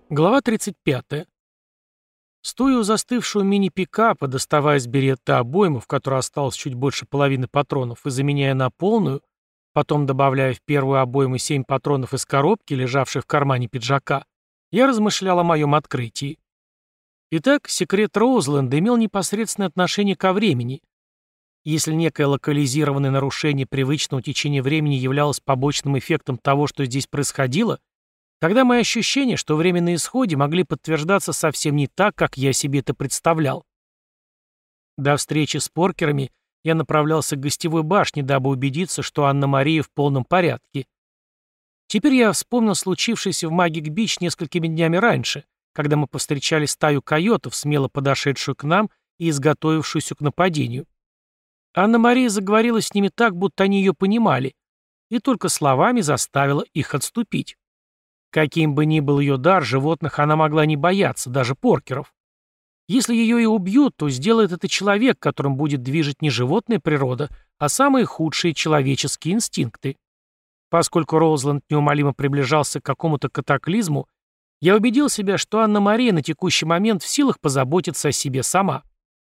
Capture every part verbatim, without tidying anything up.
Глава тридцать пятая. Стоя у застывшего мини-пикапа, доставая из берета обойму, в которой осталось чуть больше половины патронов, и заменяя на полную, потом добавляя в первую обойму семь патронов из коробки, лежавшей в кармане пиджака, я размышлял о моем открытии. Итак, секрет Роузленда имел непосредственное отношение ко времени. Если некое локализированное нарушение привычного течения времени являлось побочным эффектом того, что здесь происходило, тогда мои ощущения, что время на исходе, могли подтверждаться совсем не так, как я себе это представлял. До встречи с поркерами я направлялся к гостевой башне, дабы убедиться, что Анна-Мария в полном порядке. Теперь я вспомнил случившееся в Магик-Бич несколькими днями раньше, когда мы повстречали стаю койотов, смело подошедшую к нам и изготовившуюся к нападению. Анна-Мария заговорила с ними так, будто они ее понимали, и только словами заставила их отступить. Каким бы ни был ее дар, животных она могла не бояться, даже поркеров. Если ее и убьют, то сделает это человек, которым будет движить не животная природа, а самые худшие человеческие инстинкты. Поскольку Роузленд неумолимо приближался к какому-то катаклизму, я убедил себя, что Анна-Мария на текущий момент в силах позаботиться о себе сама.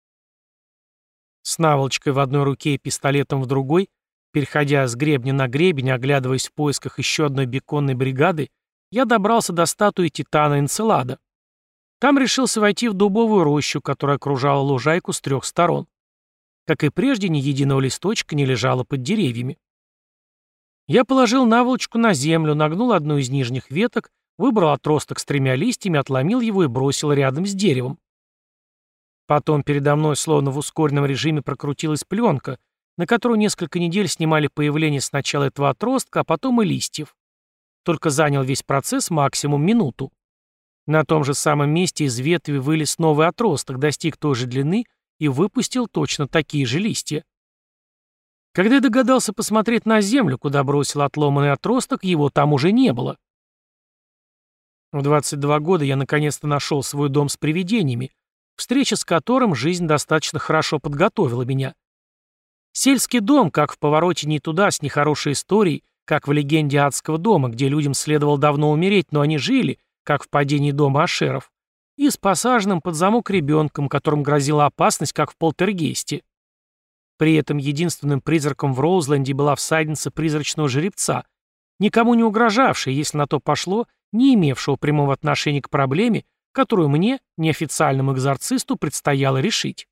С наволочкой в одной руке и пистолетом в другой, переходя с гребня на гребень, оглядываясь в поисках еще одной беконной бригады, я добрался до статуи Титана Энцелада. Там решился войти в дубовую рощу, которая окружала лужайку с трех сторон. Как и прежде, ни единого листочка не лежало под деревьями. Я положил наволочку на землю, нагнул одну из нижних веток, выбрал отросток с тремя листьями, отломил его и бросил рядом с деревом. Потом передо мной, словно в ускоренном режиме, прокрутилась пленка, на которую несколько недель снимали появление сначала этого отростка, а потом и листьев. Только занял весь процесс максимум минуту. На том же самом месте из ветви вылез новый отросток, достиг той же длины и выпустил точно такие же листья. Когда я догадался посмотреть на землю, куда бросил отломанный отросток, его там уже не было. В двадцать два года я наконец-то нашел свой дом с привидениями, встреча с которым жизнь достаточно хорошо подготовила меня. Сельский дом, как в «Повороте не туда», с нехорошей историей, как в легенде адского дома, где людям следовало давно умереть, но они жили, как в падении дома Ашеров, и с посаженным под замок ребенком, которым грозила опасность, как в полтергейсте. При этом единственным призраком в Роузленде была всадница призрачного жеребца, никому не угрожавшая, если на то пошло, не имевшего прямого отношения к проблеме, которую мне, неофициальному экзорцисту, предстояло решить.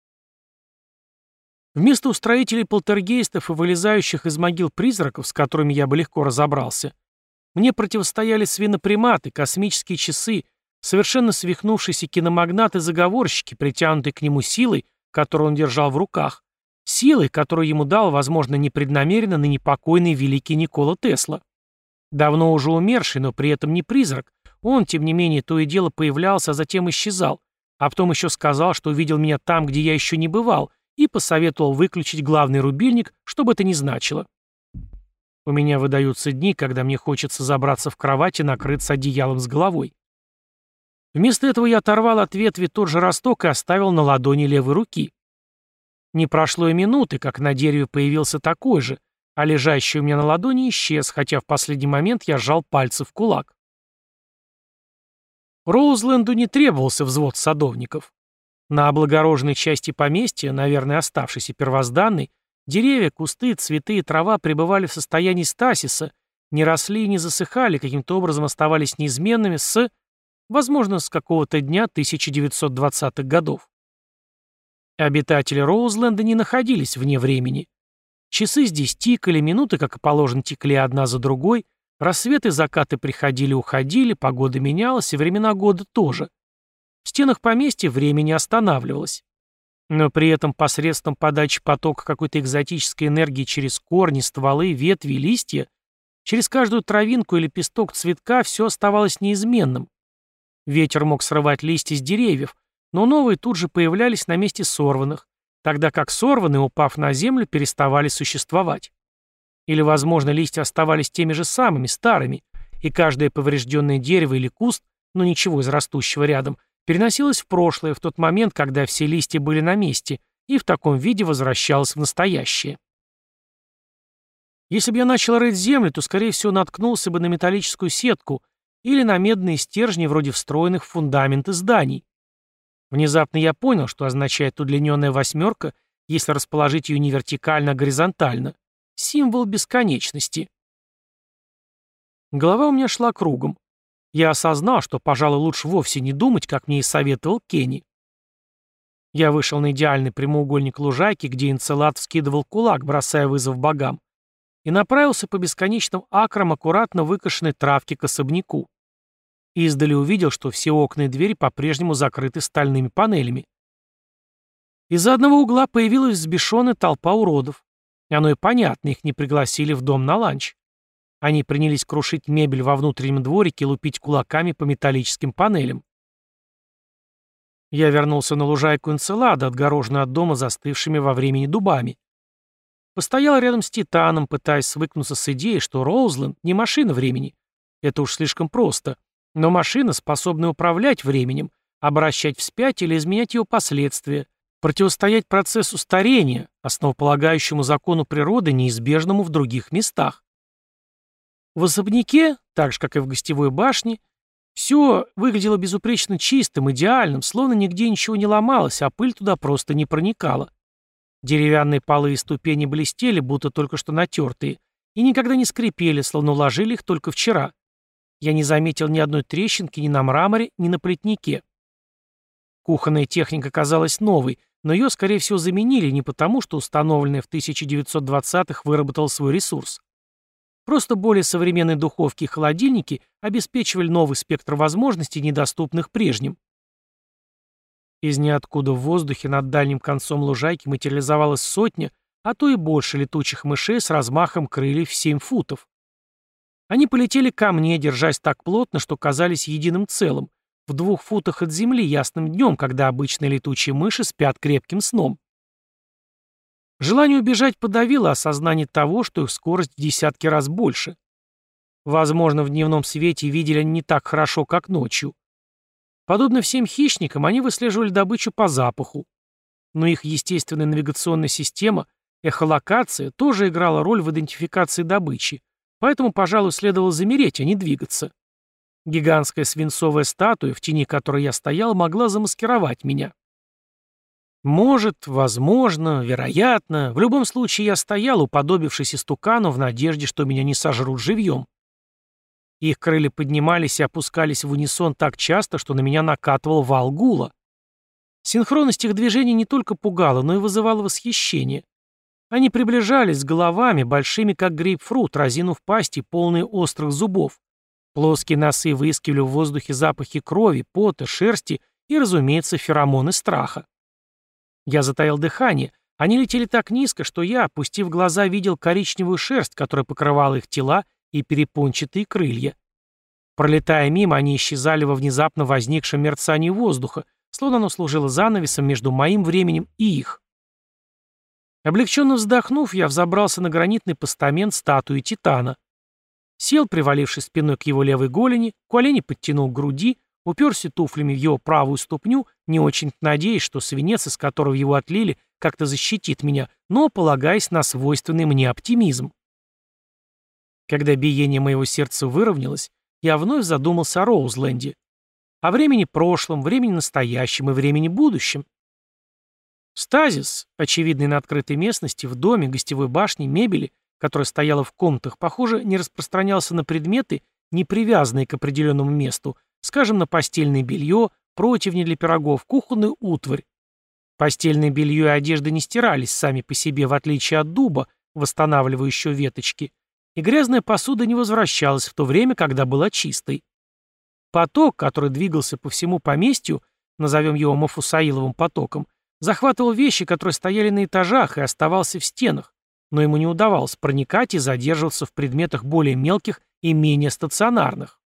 Вместо устроителей полтергейстов и вылезающих из могил призраков, с которыми я бы легко разобрался, мне противостояли свиноприматы, космические часы, совершенно свихнувшиеся киномагнаты и заговорщики, притянутые к нему силой, которую он держал в руках, силой, которую ему дал, возможно, непреднамеренно ныне покойный великий Никола Тесла. Давно уже умерший, но при этом не призрак, он, тем не менее, то и дело появлялся, а затем исчезал, а потом еще сказал, что увидел меня там, где я еще не бывал, и посоветовал выключить главный рубильник, что бы это ни значило. У меня выдаются дни, когда мне хочется забраться в кровать и накрыться одеялом с головой. Вместо этого я оторвал от ветви тот же росток и оставил на ладони левой руки. Не прошло и минуты, как на дереве появился такой же, а лежащий у меня на ладони исчез, хотя в последний момент я сжал пальцы в кулак. Роузленду не требовался взвод садовников. На облагороженной части поместья, наверное, оставшейся первозданной, деревья, кусты, цветы и трава пребывали в состоянии стасиса, не росли и не засыхали, каким-то образом оставались неизменными с, возможно, с какого-то дня тысяча девятьсот двадцатых годов. Обитатели Роузленда не находились вне времени. Часы здесь тикали, минуты, как и положено, текли одна за другой, рассветы и закаты приходили-уходили, погода менялась, и времена года тоже. В стенах поместья время не останавливалось. Но при этом посредством подачи потока какой-то экзотической энергии через корни, стволы, ветви и листья, через каждую травинку или лепесток цветка все оставалось неизменным. Ветер мог срывать листья с деревьев, но новые тут же появлялись на месте сорванных, тогда как сорванные, упав на землю, переставали существовать. Или, возможно, листья оставались теми же самыми, старыми, и каждое поврежденное дерево или куст, но ничего из растущего рядом, переносилось в прошлое, в тот момент, когда все листья были на месте, и в таком виде возвращалось в настоящее. Если бы я начал рыть землю, то, скорее всего, наткнулся бы на металлическую сетку, или на медные стержни вроде встроенных в фундаменты зданий. Внезапно я понял, что означает удлиненная восьмерка, если расположить ее не вертикально, а горизонтально. Символ бесконечности. Голова у меня шла кругом. Я осознал, что, пожалуй, лучше вовсе не думать, как мне и советовал Кенни. Я вышел на идеальный прямоугольник лужайки, где Энцелад вскидывал кулак, бросая вызов богам, и направился по бесконечным акрам аккуратно выкошенной травки к особняку. Издали увидел, что все окна и двери по-прежнему закрыты стальными панелями. Из-за одного угла появилась взбешенная толпа уродов. Оно и понятно, их не пригласили в дом на ланч. Они принялись крушить мебель во внутреннем дворике и лупить кулаками по металлическим панелям. Я вернулся на лужайку Энцелада, отгороженную от дома застывшими во времени дубами. Постоял рядом с Титаном, пытаясь свыкнуться с идеей, что Роузленд не машина времени. Это уж слишком просто. Но машина, способная управлять временем, обращать вспять или изменять его последствия, противостоять процессу старения, основополагающему закону природы, неизбежному в других местах. В особняке, так же, как и в гостевой башне, все выглядело безупречно чистым, идеальным, словно нигде ничего не ломалось, а пыль туда просто не проникала. Деревянные полы и ступени блестели, будто только что натертые, и никогда не скрипели, словно уложили их только вчера. Я не заметил ни одной трещинки ни на мраморе, ни на плетнике. Кухонная техника казалась новой, но ее, скорее всего, заменили не потому, что установленная в тысяча девятьсот двадцатых выработала свой ресурс. Просто более современные духовки и холодильники обеспечивали новый спектр возможностей, недоступных прежним. Из ниоткуда в воздухе над дальним концом лужайки материализовалась сотня, а то и больше летучих мышей с размахом крыльев в семь футов. Они полетели ко мне, держась так плотно, что казались единым целым, в двух футах от земли ясным днем, когда обычные летучие мыши спят крепким сном. Желание убежать подавило осознание того, что их скорость в десятки раз больше. Возможно, в дневном свете видели они не так хорошо, как ночью. Подобно всем хищникам, они выслеживали добычу по запаху. Но их естественная навигационная система, эхолокация, тоже играла роль в идентификации добычи, поэтому, пожалуй, следовало замереть, а не двигаться. Гигантская свинцовая статуя, в тени которой я стоял, могла замаскировать меня. Может, возможно, вероятно, в любом случае я стоял, уподобившись истукану, в надежде, что меня не сожрут живьем. Их крылья поднимались и опускались в унисон так часто, что на меня накатывал вал гула. Синхронность их движений не только пугала, но и вызывала восхищение. Они приближались с головами, большими как грейпфрут, разинув пасти, полные острых зубов. Плоские носы выискивали в воздухе запахи крови, пота, шерсти и, разумеется, феромоны страха. Я затаил дыхание. Они летели так низко, что я, опустив глаза, видел коричневую шерсть, которая покрывала их тела, и перепончатые крылья. Пролетая мимо, они исчезали во внезапно возникшем мерцании воздуха, словно оно служило занавесом между моим временем и их. Облегченно вздохнув, я взобрался на гранитный постамент статуи Титана. Сел, привалившись спиной к его левой голени, колени подтянул к груди, уперся туфлями в его правую ступню, не очень надеясь, что свинец, из которого его отлили, как-то защитит меня, но полагаясь на свойственный мне оптимизм. Когда биение моего сердца выровнялось, я вновь задумался о Роузленде. О времени прошлом, времени настоящем и времени будущем. Стазис, очевидный на открытой местности, в доме, гостевой башне, мебели, которая стояла в комнатах, похоже, не распространялся на предметы, не привязанные к определенному месту, скажем, на постельное белье, противни для пирогов, кухонную утварь. Постельное белье и одежда не стирались сами по себе, в отличие от дуба, восстанавливающего веточки, и грязная посуда не возвращалась в то время, когда была чистой. Поток, который двигался по всему поместью, назовем его Мафусаиловым потоком, захватывал вещи, которые стояли на этажах, и оставался в стенах, но ему не удавалось проникать и задерживаться в предметах более мелких и менее стационарных.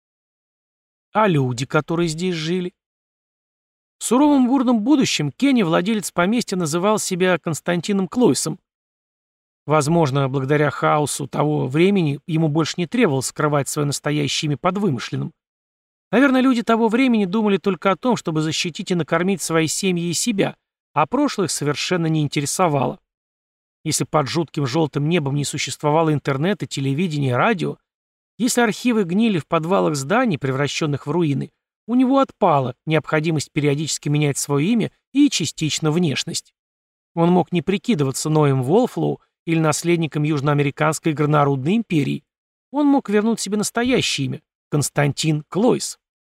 А люди, которые здесь жили? В суровом бурном будущем Кенни, владелец поместья, называл себя Константином Клойсом. Возможно, благодаря хаосу того времени ему больше не требовалось скрывать свое настоящее имя под вымышленным. Наверное, люди того времени думали только о том, чтобы защитить и накормить свои семьи и себя, а прошлое их совершенно не интересовало. Если под жутким желтым небом не существовало интернета, телевидения и радио, Если архивы гнили в подвалах зданий, превращенных в руины, у него отпала необходимость периодически менять свое имя и частично внешность. Он мог не прикидываться Ноем Волфлоу или наследником Южноамериканской горнорудной империи. Он мог вернуть себе настоящее имя – Константин Клойс.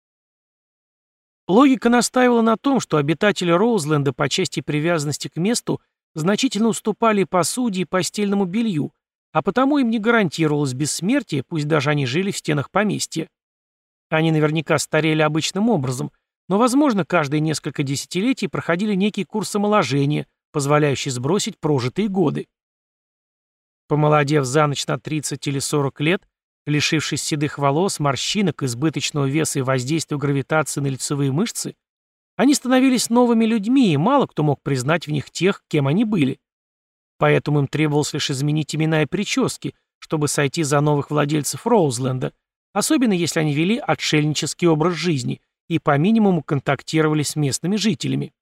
Логика настаивала на том, что обитатели Роузленда по части привязанности к месту значительно уступали посуде и постельному белью, а потому им не гарантировалось бессмертие, пусть даже они жили в стенах поместья. Они наверняка старели обычным образом, но, возможно, каждые несколько десятилетий проходили некий курс омоложения, позволяющий сбросить прожитые годы. Помолодев за ночь на тридцать или сорок лет, лишившись седых волос, морщинок, избыточного веса и воздействия гравитации на лицевые мышцы, они становились новыми людьми, и мало кто мог признать в них тех, кем они были. Поэтому им требовалось лишь изменить имена и прически, чтобы сойти за новых владельцев Роузленда, особенно если они вели отшельнический образ жизни и по минимуму контактировали с местными жителями.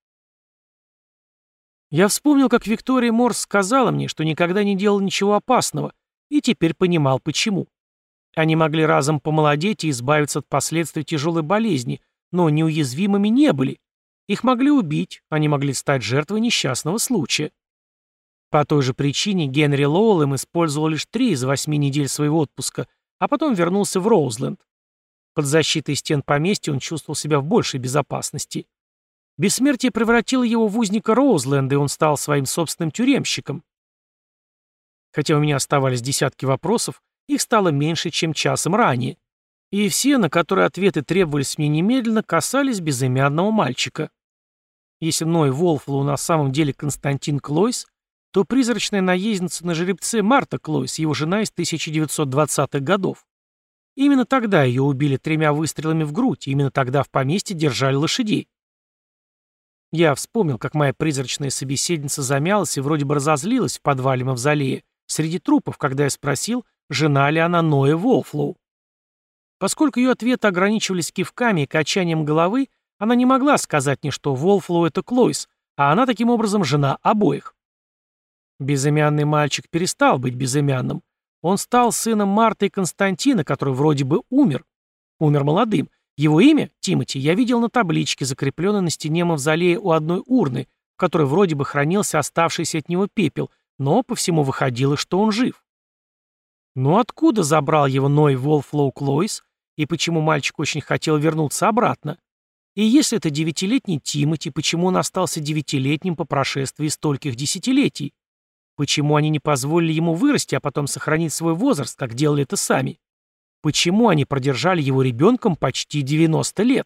Я вспомнил, как Виктория Морс сказала мне, что никогда не делал ничего опасного, и теперь понимал, почему. Они могли разом помолодеть и избавиться от последствий тяжелой болезни, но неуязвимыми не были. Их могли убить, они могли стать жертвой несчастного случая. По той же причине Генри Лоуэлл использовал лишь три из восьми недель своего отпуска, а потом вернулся в Роузленд. Под защитой стен поместья он чувствовал себя в большей безопасности. Бессмертие превратило его в узника Роузленда, и он стал своим собственным тюремщиком. Хотя у меня оставались десятки вопросов, их стало меньше, чем часом ранее. И все, на которые ответы требовались мне немедленно, касались безымянного мальчика. Если Ной Волфлоу на самом деле Константин Клойс, то призрачная наездница на жеребце Марта Клойс, его жена из тысяча девятьсот двадцатых годов. Именно тогда ее убили тремя выстрелами в грудь, и именно тогда в поместье держали лошадей. Я вспомнил, как моя призрачная собеседница замялась и вроде бы разозлилась в подвале мавзолея среди трупов, когда я спросил, жена ли она Ноя Волфлоу. Поскольку ее ответы ограничивались кивками и качанием головы, она не могла сказать мне, что Волфлоу — это Клойс, а она таким образом жена обоих. Безымянный мальчик перестал быть безымянным. Он стал сыном Марты и Константина, который вроде бы умер. Умер молодым. Его имя, Тимоти, я видел на табличке, закрепленной на стене мавзолея у одной урны, в которой вроде бы хранился оставшийся от него пепел, но по всему выходило, что он жив. Но откуда забрал его Ной Волфлоу Клойс, и почему мальчик очень хотел вернуться обратно? И если это девятилетний Тимоти, почему он остался девятилетним по прошествии стольких десятилетий? Почему они не позволили ему вырасти, а потом сохранить свой возраст, как делали это сами? Почему они продержали его ребенком почти девяносто лет?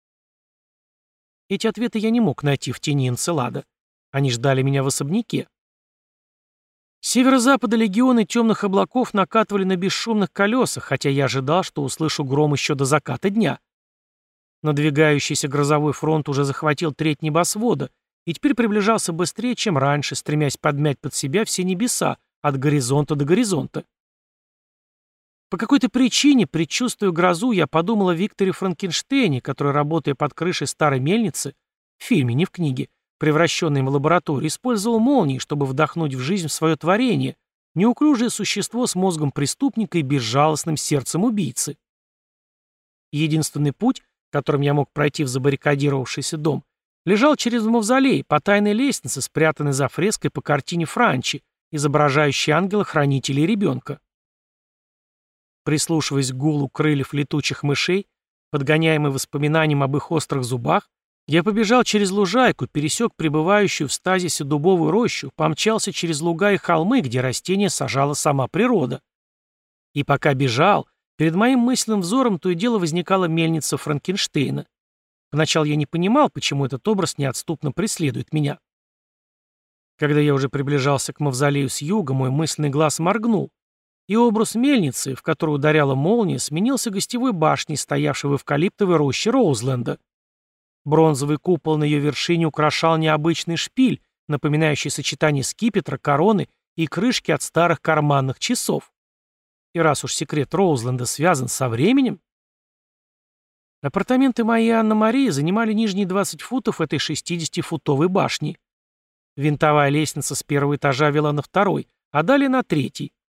Эти ответы я не мог найти в тени Энцелада. Они ждали меня в особняке. С северо-запада легионы темных облаков накатывали на бесшумных колесах, хотя я ожидал, что услышу гром еще до заката дня. Надвигающийся грозовой фронт уже захватил треть небосвода и теперь приближался быстрее, чем раньше, стремясь подмять под себя все небеса, от горизонта до горизонта. По какой-то причине, предчувствуя грозу, я подумал о Викторе Франкенштейне, который, работая под крышей старой мельницы, в фильме, не в книге, превращенный в лабораторию, использовал молнии, чтобы вдохнуть в жизнь свое творение, неуклюжее существо с мозгом преступника и безжалостным сердцем убийцы. Единственный путь, которым я мог пройти в забаррикадировавшийся дом, лежал через мавзолей, по тайной лестнице, спрятанной за фреской по картине Франчи, изображающей ангела-хранителя и ребенка. Прислушиваясь к гулу крыльев летучих мышей, подгоняемый воспоминанием об их острых зубах, я побежал через лужайку, пересек пребывающую в стазисе дубовую рощу, помчался через луга и холмы, где растения сажала сама природа. И пока бежал, перед моим мысленным взором то и дело возникала мельница Франкенштейна. Поначалу я не понимал, почему этот образ неотступно преследует меня. Когда я уже приближался к мавзолею с юга, мой мысленный глаз моргнул, и образ мельницы, в которую ударяла молния, сменился гостевой башней, стоявшей в эвкалиптовой роще Роузленда. Бронзовый купол на ее вершине украшал необычный шпиль, напоминающий сочетание скипетра, короны и крышки от старых карманных часов. И раз уж секрет Роузленда связан со временем... Апартаменты моей Анны-Марии занимали нижние двадцать футов этой шестидесятифутовой башни. Винтовая лестница с первого этажа вела на второй, а далее на третий.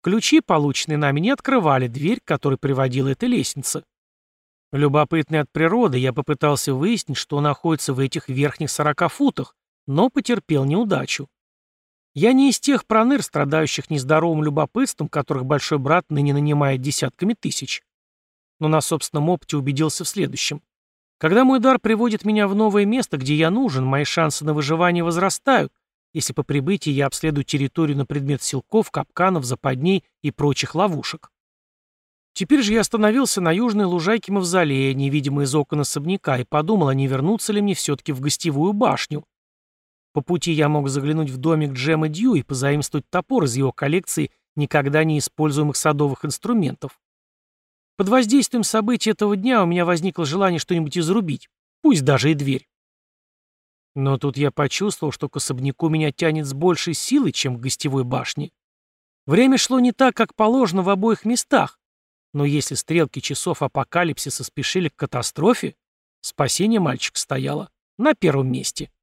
Ключи, полученные нами, не открывали дверь, к которой приводила эта лестница. Любопытный от природы, я попытался выяснить, что находится в этих верхних сорока футах, но потерпел неудачу. Я не из тех проныр, страдающих нездоровым любопытством, которых большой брат ныне нанимает десятками тысяч. Но на собственном опыте убедился в следующем. Когда мой дар приводит меня в новое место, где я нужен, мои шансы на выживание возрастают, если по прибытии я обследую территорию на предмет силков, капканов, западней и прочих ловушек. Теперь же я остановился на южной лужайке мавзолея, невидимо из окон особняка, и подумал, а не вернуться ли мне все-таки в гостевую башню. По пути я мог заглянуть в домик Джема Дью и позаимствовать топор из его коллекции никогда не используемых садовых инструментов. Под воздействием событий этого дня у меня возникло желание что-нибудь изрубить, пусть даже и дверь. Но тут я почувствовал, что к особняку меня тянет с большей силой, чем к гостевой башне. Время шло не так, как положено в обоих местах, но если стрелки часов апокалипсиса спешили к катастрофе, спасение мальчика стояло на первом месте.